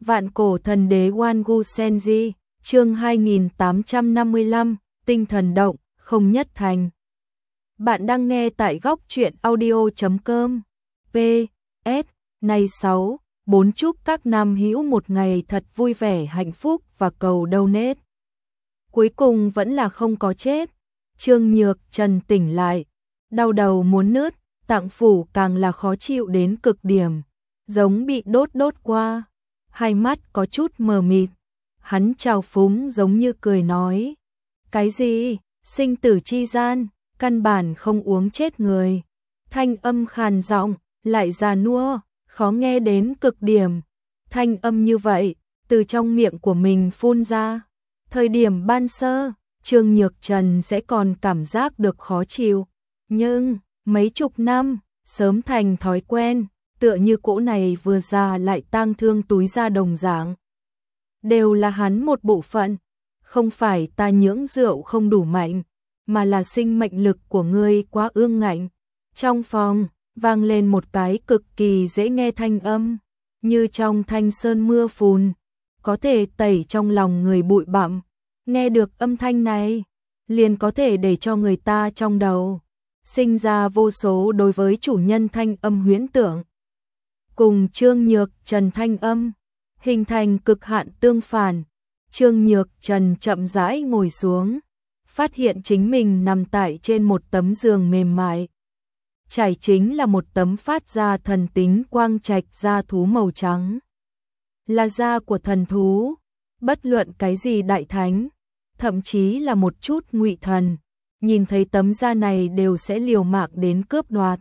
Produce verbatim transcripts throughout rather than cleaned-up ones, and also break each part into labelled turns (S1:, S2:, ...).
S1: Vạn cổ thần đế Wangu Senji, chương hai nghìn tám trăm năm mươi lăm, tinh thần động, không nhất thành. Bạn đang nghe tại góc truyện audio chấm com. P S Này sáu, bốn chúc các nam hữu một ngày thật vui vẻ hạnh phúc và cầu donate. Cuối cùng vẫn là không có chết. Trương Nhược Trần tỉnh lại, đau đầu muốn nứt, tạng phủ càng là khó chịu đến cực điểm, giống bị đốt đốt qua, hai mắt có chút mờ mịt. Hắn trào phúng giống như cười nói, cái gì, sinh tử chi gian, căn bản không uống chết người. Thanh âm khàn giọng, lại già nua, khó nghe đến cực điểm. Thanh âm như vậy, từ trong miệng của mình phun ra. Thời điểm ban sơ, Trương Nhược Trần sẽ còn cảm giác được khó chịu. Nhưng, mấy chục năm, sớm thành thói quen, tựa như cỗ này vừa già lại tang thương túi ra đồng dạng. Đều là hắn một bộ phận, không phải ta nhưỡng rượu không đủ mạnh, mà là sinh mệnh lực của ngươi quá ương ngạnh. Trong phòng, vang lên một cái cực kỳ dễ nghe thanh âm, như trong thanh sơn mưa phùn, có thể tẩy trong lòng người bụi bặm. Nghe được âm thanh này, liền có thể để cho người ta trong đầu sinh ra vô số đối với chủ nhân thanh âm huyễn tưởng. Cùng Trương Nhược Trần thanh âm, hình thành cực hạn tương phản. Trương Nhược Trần chậm rãi ngồi xuống, phát hiện chính mình nằm tại trên một tấm giường mềm mại. Trải chính là một tấm phát ra thần tính quang trạch da thú màu trắng. Là da của thần thú, bất luận cái gì đại thánh, thậm chí là một chút ngụy thần, nhìn thấy tấm da này đều sẽ liều mạng đến cướp đoạt.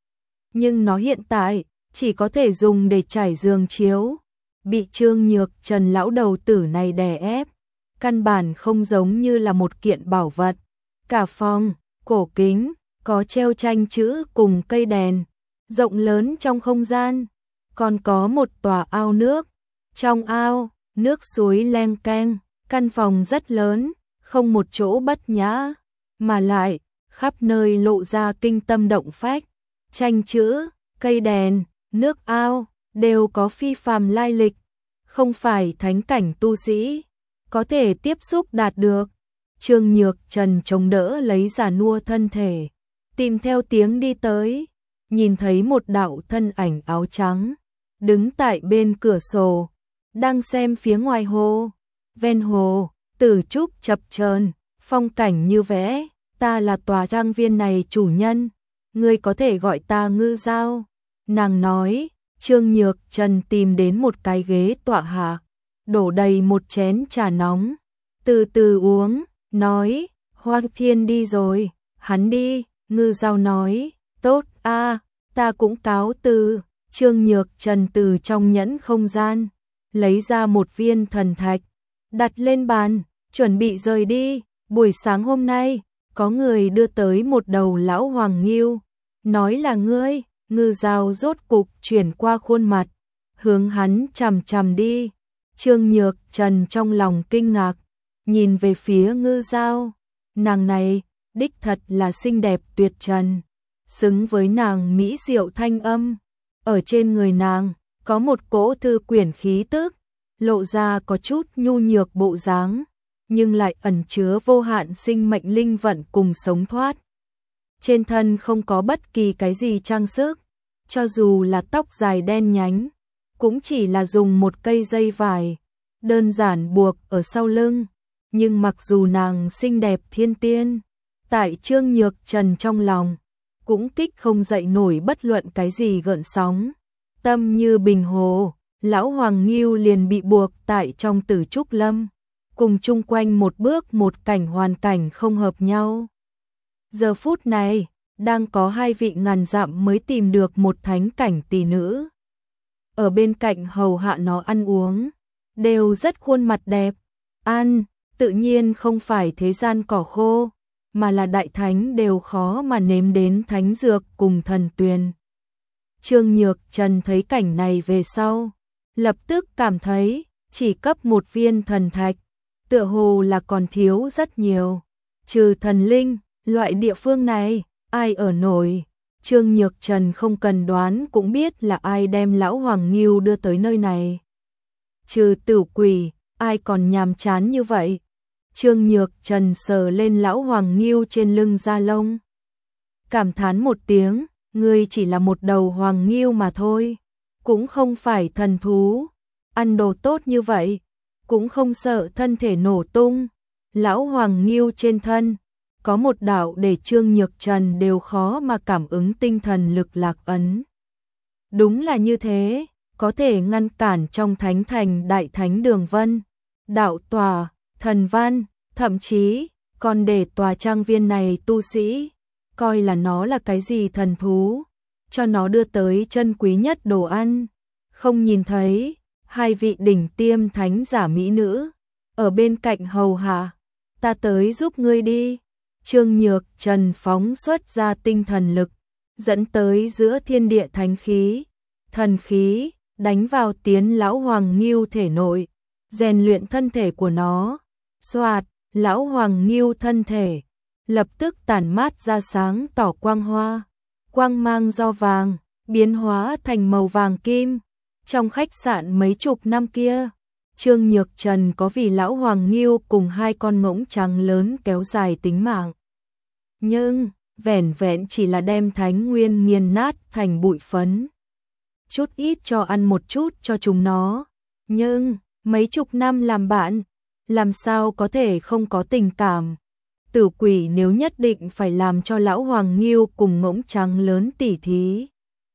S1: Nhưng nó hiện tại chỉ có thể dùng để trải giường chiếu, bị Trương Nhược Trần lão đầu tử này đè ép, căn bản không giống như là một kiện bảo vật. Cả phòng, cổ kính, có treo tranh chữ cùng cây đèn, rộng lớn trong không gian, còn có một tòa ao nước. Trong ao, nước suối leng keng, căn phòng rất lớn, không một chỗ bất nhã, mà lại khắp nơi lộ ra kinh tâm động phách. Tranh chữ, cây đèn, nước ao đều có phi phàm lai lịch, không phải thánh cảnh tu sĩ có thể tiếp xúc đạt được. Trương Nhược Trần chống đỡ lấy già nua thân thể, tìm theo tiếng đi tới, nhìn thấy một đạo thân ảnh áo trắng đứng tại bên cửa sổ, đang xem phía ngoài hồ. Ven hồ, tử trúc chập chờn, phong cảnh như vẽ. Ta là tòa trang viên này chủ nhân, ngươi có thể gọi ta Ngư Giao. Nàng nói. Trương Nhược Trần tìm đến một cái ghế tọa hạ, đổ đầy một chén trà nóng, từ từ uống, nói, Hoang Thiên đi rồi. Hắn đi. Ngư Giao nói, tốt a, ta cũng cáo từ. Trương Nhược Trần từ trong nhẫn không gian lấy ra một viên thần thạch, đặt lên bàn, chuẩn bị rời đi. Buổi sáng hôm nay, có người đưa tới một đầu lão hoàng ngưu, nói là ngươi. Ngư Giao rốt cục chuyển qua khuôn mặt, hướng hắn chằm chằm đi. Trương Nhược Trần trong lòng kinh ngạc, nhìn về phía Ngư Giao. Nàng này, đích thật là xinh đẹp tuyệt trần, xứng với nàng mỹ diệu thanh âm. Ở trên người nàng, có một cỗ thư quyển khí tức, lộ ra có chút nhu nhược bộ dáng, nhưng lại ẩn chứa vô hạn sinh mệnh linh vận cùng sống thoát. Trên thân không có bất kỳ cái gì trang sức, cho dù là tóc dài đen nhánh, cũng chỉ là dùng một cây dây vải đơn giản buộc ở sau lưng. Nhưng mặc dù nàng xinh đẹp thiên tiên, tại Trương Nhược Trần trong lòng cũng kích không dậy nổi bất luận cái gì gợn sóng. Tâm như bình hồ, lão hoàng ngưu liền bị buộc tại trong tử trúc lâm, cùng chung quanh một bước một cảnh hoàn cảnh không hợp nhau. Giờ phút này, đang có hai vị ngàn dặm mới tìm được một thánh cảnh tỷ nữ, ở bên cạnh hầu hạ nó ăn uống, đều rất khuôn mặt đẹp. Ăn, tự nhiên không phải thế gian cỏ khô, mà là đại thánh đều khó mà nếm đến thánh dược cùng thần tuyền. Trương Nhược Trần thấy cảnh này về sau, lập tức cảm thấy chỉ cấp một viên thần thạch, tựa hồ là còn thiếu rất nhiều. Trừ thần linh, loại địa phương này, ai ở nổi. Trương Nhược Trần không cần đoán cũng biết là ai đem lão hoàng ngưu đưa tới nơi này. Trừ Tửu Quỷ, ai còn nhàm chán như vậy? Trương Nhược Trần sờ lên lão Hoàng Ngưu trên lưng da lông. Cảm thán một tiếng, ngươi chỉ là một đầu Hoàng Ngưu mà thôi, cũng không phải thần thú, ăn đồ tốt như vậy, cũng không sợ thân thể nổ tung. Lão Hoàng Ngưu trên thân có một đạo để Trương Nhược Trần đều khó mà cảm ứng tinh thần lực lạc ấn. Đúng là như thế, có thể ngăn cản trong thánh thành đại thánh đường vân, đạo tòa, thần văn, thậm chí còn để tòa trang viên này tu sĩ coi là nó là cái gì thần thú, cho nó đưa tới chân quý nhất đồ ăn. Không nhìn thấy hai vị đỉnh tiêm thánh giả mỹ nữ ở bên cạnh hầu hạ, ta tới giúp ngươi đi. Trương Nhược Trần phóng xuất ra tinh thần lực, dẫn tới giữa thiên địa thánh khí, thần khí, đánh vào tiến lão Hoàng Ngưu thể nội, rèn luyện thân thể của nó. Xoạt, lão Hoàng Ngưu thân thể lập tức tản mát ra sáng tỏ quang hoa, quang mang do vàng biến hóa thành màu vàng kim. Trong khách sạn mấy chục năm kia, Trương Nhược Trần có vì lão Hoàng Ngưu cùng hai con ngỗng trắng lớn kéo dài tính mạng. Nhưng, vẻn vẹn chỉ là đem thánh nguyên nghiền nát thành bụi phấn. Chút ít cho ăn một chút cho chúng nó. Nhưng, mấy chục năm làm bạn, làm sao có thể không có tình cảm. Tửu Quỷ nếu nhất định phải làm cho lão Hoàng Ngưu cùng ngỗng trắng lớn tỉ thí,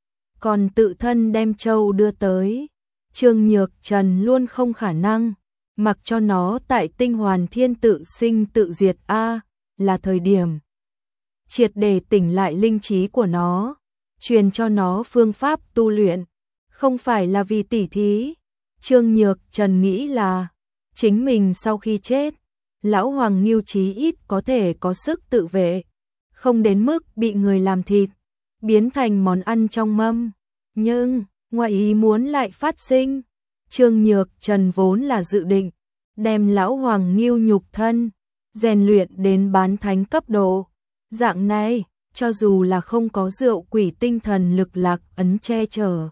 S1: còn tự thân đem trâu đưa tới, Trương Nhược Trần luôn không khả năng mặc cho nó tại tinh hoàn thiên tự sinh tự diệt a, là thời điểm triệt để tỉnh lại linh trí của nó, truyền cho nó phương pháp tu luyện, không phải là vì tỉ thí. Trương Nhược Trần nghĩ là chính mình sau khi chết, lão Hoàng Ngưu chí ít có thể có sức tự vệ, không đến mức bị người làm thịt, biến thành món ăn trong mâm. Nhưng, ngoại ý muốn lại phát sinh. Trương Nhược Trần vốn là dự định đem lão Hoàng Ngưu nhục thân rèn luyện đến bán thánh cấp độ. Dạng này, cho dù là không có rượu quỷ tinh thần lực lạc ấn che chở,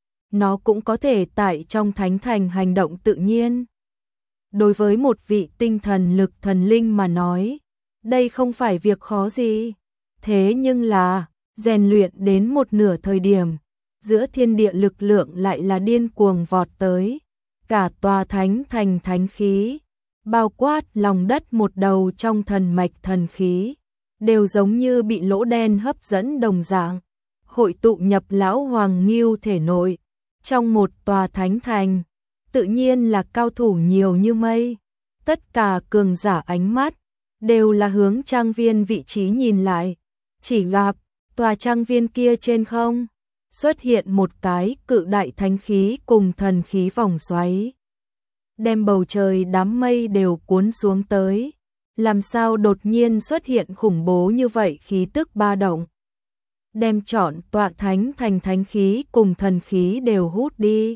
S1: nó cũng có thể tại trong thánh thành hành động tự nhiên. Đối với một vị tinh thần lực thần linh mà nói, đây không phải việc khó gì. Thế nhưng là, rèn luyện đến một nửa thời điểm, giữa thiên địa lực lượng lại là điên cuồng vọt tới. Cả tòa thánh thành thánh khí, bao quát lòng đất một đầu trong thần mạch thần khí, đều giống như bị lỗ đen hấp dẫn đồng dạng, hội tụ nhập lão Hoàng Ngưu thể nội. Trong một tòa thánh thành, tự nhiên là cao thủ nhiều như mây. Tất cả cường giả ánh mắt đều là hướng trang viên vị trí nhìn lại, chỉ gặp tòa trang viên kia trên không xuất hiện một cái cự đại thánh khí cùng thần khí vòng xoáy, đem bầu trời đám mây đều cuốn xuống tới. Làm sao đột nhiên xuất hiện khủng bố như vậy khí tức ba động, đem trọn tòa thánh thành thánh khí cùng thần khí đều hút đi.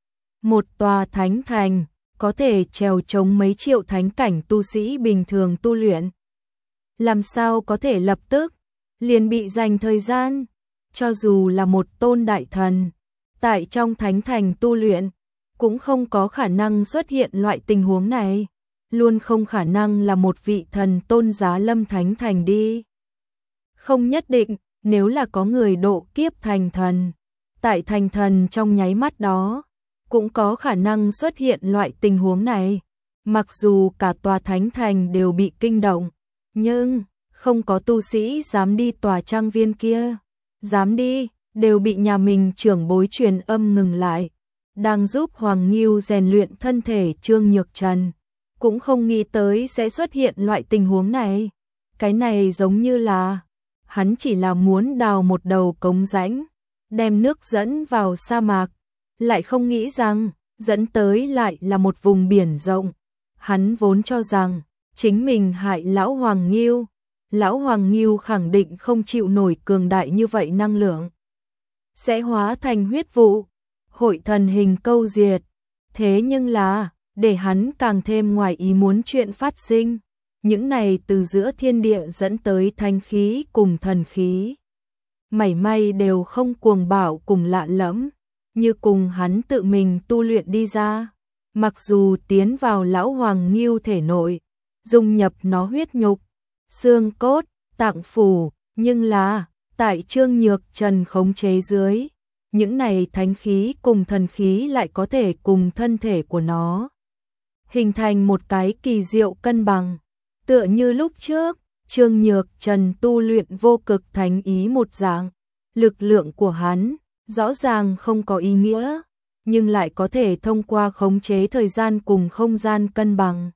S1: Một tòa thánh thành có thể trèo chống mấy triệu thánh cảnh tu sĩ bình thường tu luyện, làm sao có thể lập tức liền bị dành thời gian. Cho dù là một tôn đại thần tại trong thánh thành tu luyện, cũng không có khả năng xuất hiện loại tình huống này, luôn không khả năng là một vị thần tôn giá lâm thánh thành đi. Không nhất định, nếu là có người độ kiếp thành thần, tại thành thần trong nháy mắt đó, cũng có khả năng xuất hiện loại tình huống này. Mặc dù cả tòa thánh thành đều bị kinh động, nhưng không có tu sĩ dám đi tòa trang viên kia. Dám đi, đều bị nhà mình trưởng bối truyền âm ngừng lại. Đang giúp Hoàng Ngưu rèn luyện thân thể Trương Nhược Trần, cũng không nghĩ tới sẽ xuất hiện loại tình huống này. Cái này giống như là hắn chỉ là muốn đào một đầu cống rãnh, đem nước dẫn vào sa mạc, lại không nghĩ rằng dẫn tới lại là một vùng biển rộng. Hắn vốn cho rằng chính mình hại lão Hoàng Ngưu, lão Hoàng Ngưu khẳng định không chịu nổi cường đại như vậy năng lượng, sẽ hóa thành huyết vụ, hội thần hình câu diệt. Thế nhưng là, để hắn càng thêm ngoài ý muốn chuyện phát sinh, những này từ giữa thiên địa dẫn tới thánh khí cùng thần khí, mảy may đều không cuồng bạo cùng lạ lẫm, như cùng hắn tự mình tu luyện đi ra. mặc dù tiến vào lão Hoàng Ngưu thể nội, dung nhập nó huyết nhục, xương cốt, tạng phủ, nhưng là tại Trương Nhược Trần khống chế dưới, những này thánh khí cùng thần khí lại có thể cùng thân thể của nó hình thành một cái kỳ diệu cân bằng, tựa như lúc trước Trương Nhược Trần tu luyện vô cực thánh ý một dạng, lực lượng của hắn rõ ràng không có ý nghĩa, nhưng lại có thể thông qua khống chế thời gian cùng không gian cân bằng,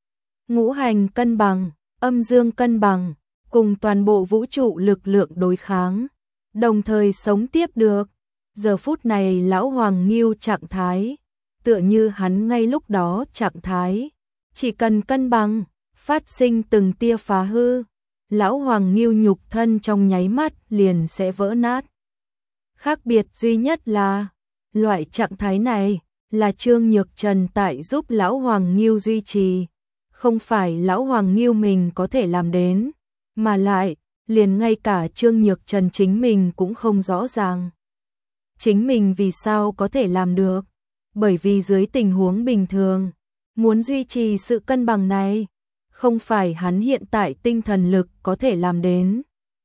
S1: ngũ hành cân bằng, âm dương cân bằng, cùng toàn bộ vũ trụ lực lượng đối kháng, đồng thời sống tiếp được. Giờ phút này lão Hoàng Ngưu trạng thái, tựa như hắn ngay lúc đó trạng thái, chỉ cần cân bằng, phát sinh từng tia phá hư, lão Hoàng Ngưu nhục thân trong nháy mắt liền sẽ vỡ nát. Khác biệt duy nhất là, loại trạng thái này là Trương Nhược Trần tại giúp lão Hoàng Ngưu duy trì, không phải lão Hoàng Ngưu mình có thể làm đến, mà lại, liền ngay cả Trương Nhược Trần chính mình cũng không rõ ràng. Chính mình vì sao có thể làm được? Bởi vì dưới tình huống bình thường, muốn duy trì sự cân bằng này, không phải hắn hiện tại tinh thần lực có thể làm đến.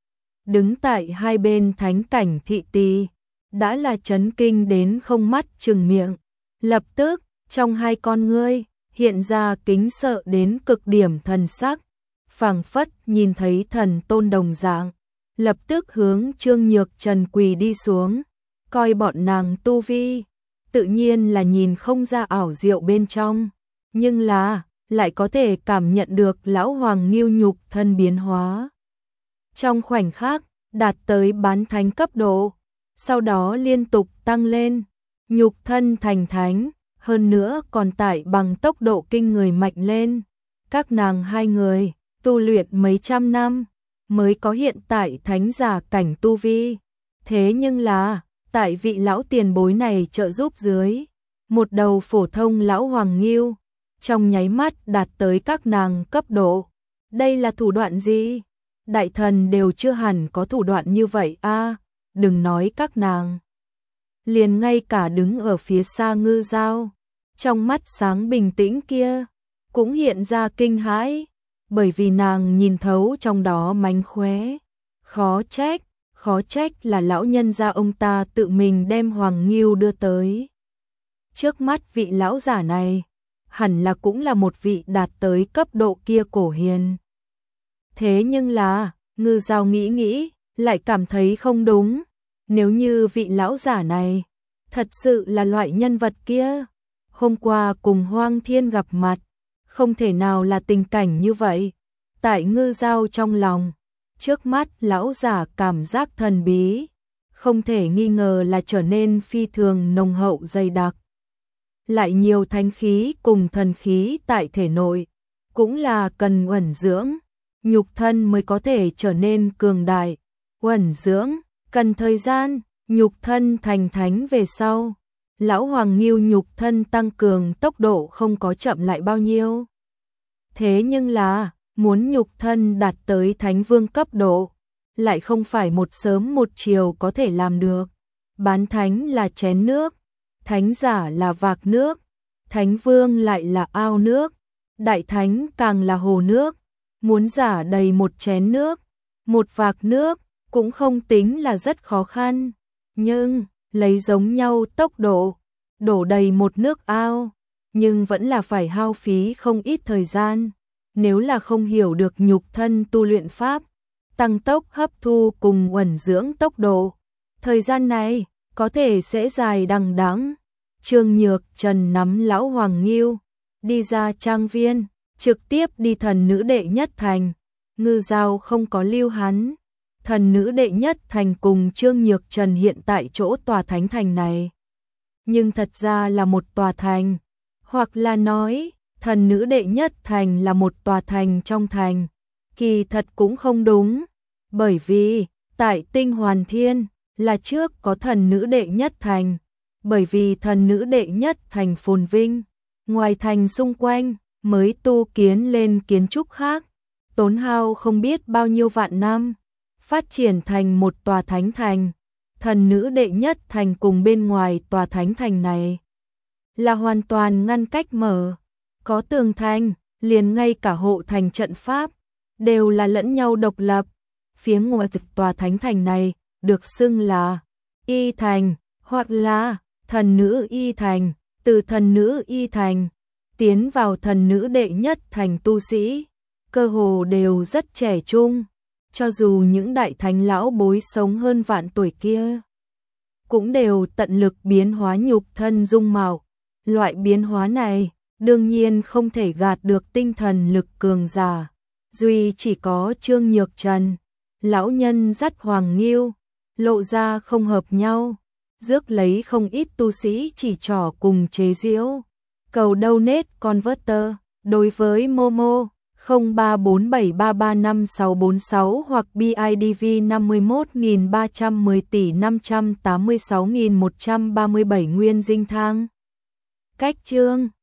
S1: Đứng tại hai bên thánh cảnh thị tỳ, đã là chấn kinh đến không mắt trừng miệng. Lập tức, trong hai con ngươi, hiện ra kính sợ đến cực điểm thần sắc, phảng phất nhìn thấy thần tôn đồng dạng, lập tức hướng Trương Nhược Trần quỳ đi xuống, coi bọn nàng tu vi, tự nhiên là nhìn không ra ảo diệu bên trong, nhưng là lại có thể cảm nhận được lão Hoàng Ngưu nhục thân biến hóa. Trong khoảnh khắc, đạt tới bán thánh cấp độ, sau đó liên tục tăng lên, nhục thân thành thánh, hơn nữa còn tải bằng tốc độ kinh người mạnh lên. Các nàng hai người, tu luyện mấy trăm năm, mới có hiện tại thánh giả cảnh tu vi. Thế nhưng là, tại vị lão tiền bối này trợ giúp dưới, một đầu phổ thông lão Hoàng Ngưu, trong nháy mắt đạt tới các nàng cấp độ. Đây là thủ đoạn gì? Đại thần đều chưa hẳn có thủ đoạn như vậy a, đừng nói các nàng. Liền ngay cả đứng ở phía xa Ngư Dao, trong mắt sáng bình tĩnh kia, cũng hiện ra kinh hãi, bởi vì nàng nhìn thấu trong đó mánh khóe. Khó trách, khó trách là lão nhân gia ông ta tự mình đem Hoàng Ngưu đưa tới. Trước mắt vị lão giả này, hẳn là cũng là một vị đạt tới cấp độ kia cổ hiền. Thế nhưng là, Ngư Dao nghĩ nghĩ, lại cảm thấy không đúng. Nếu như vị lão giả này, thật sự là loại nhân vật kia, hôm qua cùng Hoang Thiên gặp mặt, không thể nào là tình cảnh như vậy. Tại Ngư Dao trong lòng, trước mắt lão giả cảm giác thần bí, không thể nghi ngờ là trở nên phi thường nồng hậu dày đặc. Lại nhiều thánh khí cùng thần khí tại thể nội, cũng là cần uẩn dưỡng, nhục thân mới có thể trở nên cường đại. Uẩn dưỡng, cần thời gian, nhục thân thành thánh về sau. Lão Hoàng Ngưu nhục thân tăng cường tốc độ không có chậm lại bao nhiêu. Thế nhưng là, muốn nhục thân đạt tới thánh vương cấp độ, lại không phải một sớm một chiều có thể làm được. Bán thánh là chén nước, thánh giả là vạc nước, thánh vương lại là ao nước, đại thánh càng là hồ nước. Muốn giả đầy một chén nước, một vạc nước, cũng không tính là rất khó khăn. Nhưng, lấy giống nhau tốc độ, đổ đầy một nước ao, nhưng vẫn là phải hao phí không ít thời gian. Nếu là không hiểu được nhục thân tu luyện pháp, tăng tốc hấp thu cùng uẩn dưỡng tốc độ, thời gian này có thể sẽ dài đằng đẵng. Trương Nhược Trần nắm lão Hoàng Ngưu, đi ra trang viên, trực tiếp đi thần nữ đệ nhất thành. Ngư Dao không có lưu hắn. Thần nữ đệ nhất thành cùng Trương Nhược Trần hiện tại chỗ tòa thánh thành này, nhưng thật ra là một tòa thành, hoặc là nói, thần nữ đệ nhất thành là một tòa thành trong thành. Kỳ thật cũng không đúng, bởi vì, tại Tinh Hoàn Thiên, là trước có thần nữ đệ nhất thành, bởi vì thần nữ đệ nhất thành phồn vinh, ngoài thành xung quanh, mới tu kiến lên kiến trúc khác, tốn hao không biết bao nhiêu vạn năm, phát triển thành một tòa thánh thành. Thần nữ đệ nhất thành cùng bên ngoài tòa thánh thành này là hoàn toàn ngăn cách mở, có tường thành, liền ngay cả hộ thành trận pháp, đều là lẫn nhau độc lập. Phía ngoài tòa thánh thành này, được xưng là Y Thành, hoặc là Thần Nữ Y Thành, từ Thần Nữ Y Thành, tiến vào thần nữ đệ nhất thành tu sĩ, cơ hồ đều rất trẻ trung, cho dù những đại thánh lão bối sống hơn vạn tuổi kia, cũng đều tận lực biến hóa nhục thân dung mạo. Loại biến hóa này, đương nhiên không thể gạt được tinh thần lực cường giả. Duy chỉ có Trương Nhược Trần, lão nhân dắt Hoàng Nghiêu, lộ ra không hợp nhau, rước lấy không ít tu sĩ chỉ trỏ cùng chế giễu. Cầu donate converter, đối với Momo, không ba bốn bảy ba ba năm sáu bốn sáu hoặc bê i đê vê năm mốt nghìn ba trăm mười tỷ năm trăm tám mươi sáu nghìn một trăm ba mươi bảy nguyên dinh thang. Cách chương